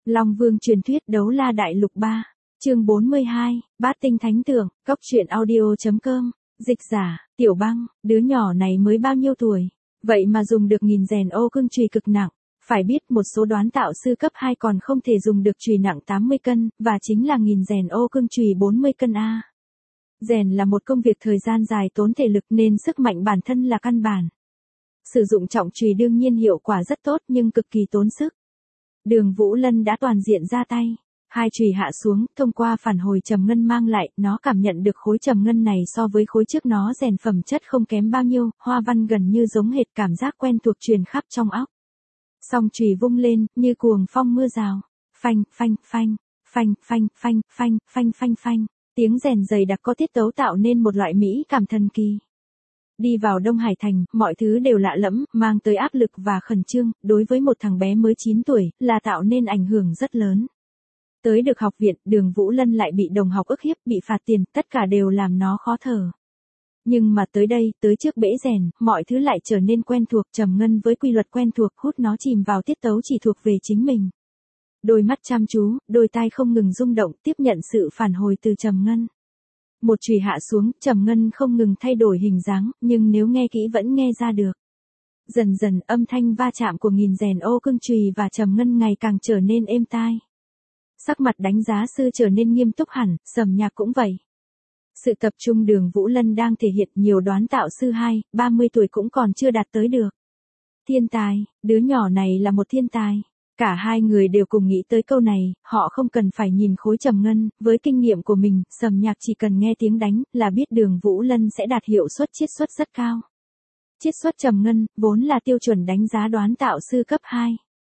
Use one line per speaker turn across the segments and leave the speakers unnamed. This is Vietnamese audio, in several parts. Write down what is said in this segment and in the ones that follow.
Long Vương truyền thuyết đấu la đại lục 3, chương 42, bát tinh thánh tượng, cốc truyện audio.com, dịch giả, Tiểu Băng, đứa nhỏ này mới bao nhiêu tuổi, vậy mà dùng được nghìn rèn ô cưng chùy cực nặng, phải biết một số đoán tạo sư cấp 2 còn không thể dùng được chùy nặng 80 cân, và chính là nghìn rèn ô cưng chùy 40 cân a. Rèn là một công việc thời gian dài tốn thể lực nên sức mạnh bản thân là căn bản. Sử dụng trọng chùy đương nhiên hiệu quả rất tốt nhưng cực kỳ tốn sức. Đường Vũ Lân đã toàn diện ra tay. Hai chùy hạ xuống, thông qua phản hồi trầm ngân mang lại, nó cảm nhận được khối trầm ngân này so với khối trước nó rèn phẩm chất không kém bao nhiêu, hoa văn gần như giống hệt, cảm giác quen thuộc truyền khắp trong óc. Song chùy vung lên, như cuồng phong mưa rào. Phanh, phanh, phanh, phanh, phanh, phanh, phanh, phanh, phanh, phanh. Tiếng rèn dày đặc có tiết tấu tạo nên một loại mỹ cảm thần kỳ. Đi vào Đông Hải Thành, mọi thứ đều lạ lẫm, mang tới áp lực và khẩn trương, đối với một thằng bé mới 9 tuổi, là tạo nên ảnh hưởng rất lớn. Tới được học viện, Đường Vũ Lân lại bị đồng học ức hiếp, bị phạt tiền, tất cả đều làm nó khó thở. Nhưng mà tới đây, tới trước bể rèn, mọi thứ lại trở nên quen thuộc, trầm ngân với quy luật quen thuộc, hút nó chìm vào tiết tấu chỉ thuộc về chính mình. Đôi mắt chăm chú, đôi tai không ngừng rung động, tiếp nhận sự phản hồi từ trầm ngân. Một chùy hạ xuống, trầm ngân không ngừng thay đổi hình dáng, nhưng nếu nghe kỹ vẫn nghe ra được. Dần dần âm thanh va chạm của nghìn rèn ô cưng chùy và trầm ngân ngày càng trở nên êm tai. Sắc mặt đánh giá sư trở nên nghiêm túc hẳn, Sầm Nhạc cũng vậy. Sự tập trung Đường Vũ Lân đang thể hiện nhiều đoán tạo sư 30 tuổi cũng còn chưa đạt tới được. Thiên tài, đứa nhỏ này là một thiên tài. Cả hai người đều cùng nghĩ tới câu này, họ không cần phải nhìn khối trầm ngân, với kinh nghiệm của mình, Sầm Nhạc chỉ cần nghe tiếng đánh là biết Đường Vũ Lân sẽ đạt hiệu suất chiết xuất rất cao. Chiết xuất trầm ngân, vốn là tiêu chuẩn đánh giá đoán tạo sư cấp 2.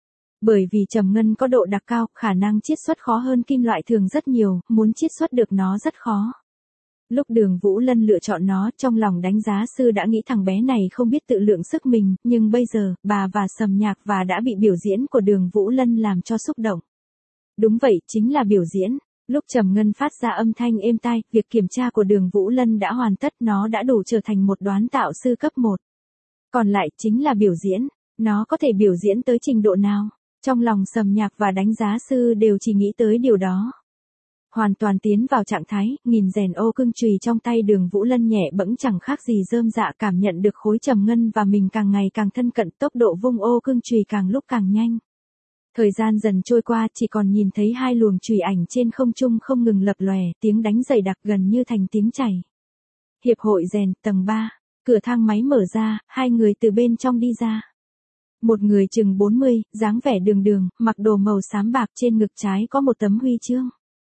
Bởi vì trầm ngân có độ đặc cao, khả năng chiết xuất khó hơn kim loại thường rất nhiều, muốn chiết xuất được nó rất khó. Lúc Đường Vũ Lân lựa chọn nó, trong lòng đánh giá sư đã nghĩ thằng bé này không biết tự lượng sức mình, nhưng bây giờ, bà và Sầm Nhạc và đã bị biểu diễn của Đường Vũ Lân làm cho xúc động. Đúng vậy, chính là biểu diễn. Lúc trầm ngân phát ra âm thanh êm tai, việc kiểm tra của Đường Vũ Lân đã hoàn tất, nó đã đủ trở thành một đoán tạo sư cấp 1. Còn lại chính là biểu diễn, nó có thể biểu diễn tới trình độ nào? Trong lòng Sầm Nhạc và đánh giá sư đều chỉ nghĩ tới điều đó. Hoàn toàn tiến vào trạng thái, nghìn rèn ô cưng chùy trong tay Đường Vũ Lân nhẹ bẫng chẳng khác gì rơm dạ, cảm nhận được khối trầm ngân và mình càng ngày càng thân cận, tốc độ vung ô cưng chùy càng lúc càng nhanh. Thời gian dần trôi qua, chỉ còn nhìn thấy hai luồng chùy ảnh trên không trung không ngừng lập lòe, tiếng đánh dày đặc gần như thành tiếng chảy. Hiệp hội rèn, tầng 3, cửa thang máy mở ra, hai người từ bên trong đi ra. Một người chừng 40, dáng vẻ đường đường, mặc đồ màu xám bạc, trên ngực trái có một tấm huy chương.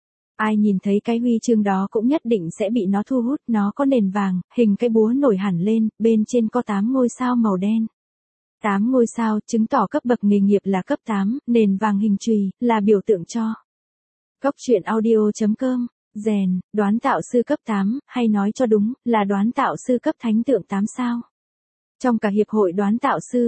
Ai nhìn thấy cái huy chương đó cũng nhất định sẽ bị nó thu hút, nó có nền vàng, hình cái búa nổi hẳn lên, bên trên có 8 ngôi sao màu đen. 8 ngôi sao, chứng tỏ cấp bậc nghề nghiệp là cấp 8, nền vàng hình chùy, là biểu tượng cho. Cốc truyện audio.com, rèn, đoán tạo sư cấp 8, hay nói cho đúng, là đoán tạo sư cấp thánh tượng 8 sao. Trong cả hiệp hội đoán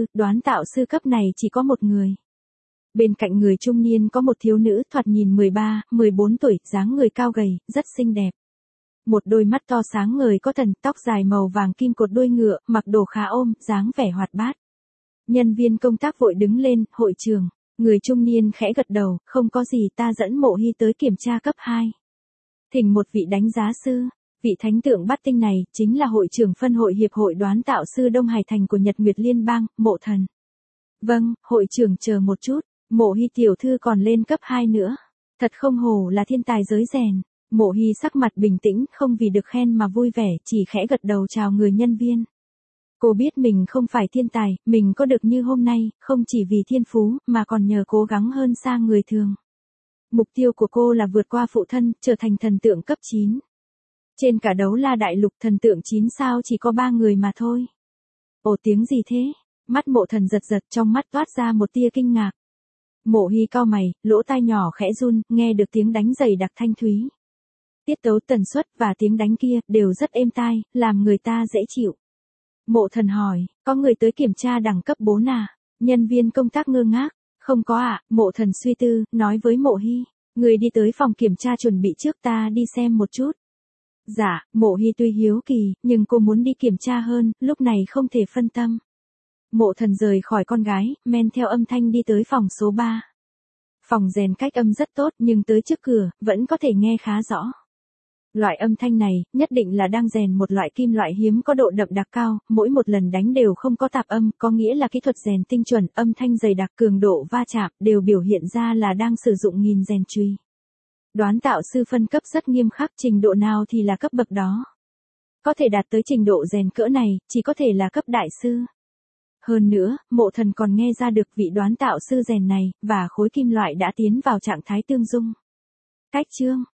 tạo sư cấp này chỉ có một người. Bên cạnh người trung niên có một thiếu nữ thoạt nhìn 13, 14 tuổi, dáng người cao gầy, rất xinh đẹp. Một đôi mắt to sáng ngời có thần, tóc dài màu vàng kim cột đuôi ngựa, mặc đồ khá ôm, dáng vẻ hoạt bát. Nhân viên công tác vội đứng lên, hội trường. Người trung niên khẽ gật đầu, không có gì, ta dẫn Mộ Hy tới kiểm tra cấp 2. Thỉnh một vị đánh giá sư. Vị thánh tượng bát tinh này, chính là hội trưởng phân hội hiệp hội đoán tạo sư Đông Hải Thành của Nhật Nguyệt Liên bang, Mộ Thần. Vâng, hội trưởng chờ một chút, Mộ Hy tiểu thư còn lên cấp 2 nữa. Thật không hổ là thiên tài giới rèn. Mộ Hy sắc mặt bình tĩnh, không vì được khen mà vui vẻ, chỉ khẽ gật đầu chào người nhân viên. Cô biết mình không phải thiên tài, mình có được như hôm nay, không chỉ vì thiên phú, mà còn nhờ cố gắng hơn xa người thường. Mục tiêu của cô là vượt qua phụ thân, trở thành thần tượng cấp 9. Trên cả đấu la đại lục thần tượng 9 sao chỉ có 3 người mà thôi. Ồ, tiếng gì thế? Mắt Mộ Thần giật giật, trong mắt toát ra một tia kinh ngạc. Mộ Hy cau mày, lỗ tai nhỏ khẽ run, nghe được tiếng đánh dày đặc thanh thúy. Tiết tấu, tần suất và tiếng đánh kia đều rất êm tai, làm người ta dễ chịu. Mộ Thần hỏi, có người tới kiểm tra đẳng cấp 4 à? Nhân viên công tác ngơ ngác, không có ạ. Mộ Thần suy tư, nói với Mộ Hy, người đi tới phòng kiểm tra chuẩn bị trước, ta đi xem một chút. Dạ, Mộ Hy tuy hiếu kỳ, nhưng cô muốn đi kiểm tra hơn, lúc này không thể phân tâm. Mộ Thần rời khỏi con gái, men theo âm thanh đi tới phòng số 3. Phòng rèn cách âm rất tốt nhưng tới trước cửa, vẫn có thể nghe khá rõ. Loại âm thanh này, nhất định là đang rèn một loại kim loại hiếm có độ đậm đặc cao, mỗi một lần đánh đều không có tạp âm, có nghĩa là kỹ thuật rèn tinh chuẩn, âm thanh dày đặc, cường độ va chạm, đều biểu hiện ra là đang sử dụng nghìn rèn chùy. Đoán tạo sư phân cấp rất nghiêm khắc, trình độ nào thì là cấp bậc đó. Có thể đạt tới trình độ rèn cỡ này, chỉ có thể là cấp đại sư. Hơn nữa, Mộ Thần còn nghe ra được vị đoán tạo sư rèn này, và khối kim loại đã tiến vào trạng thái tương dung. Cách chương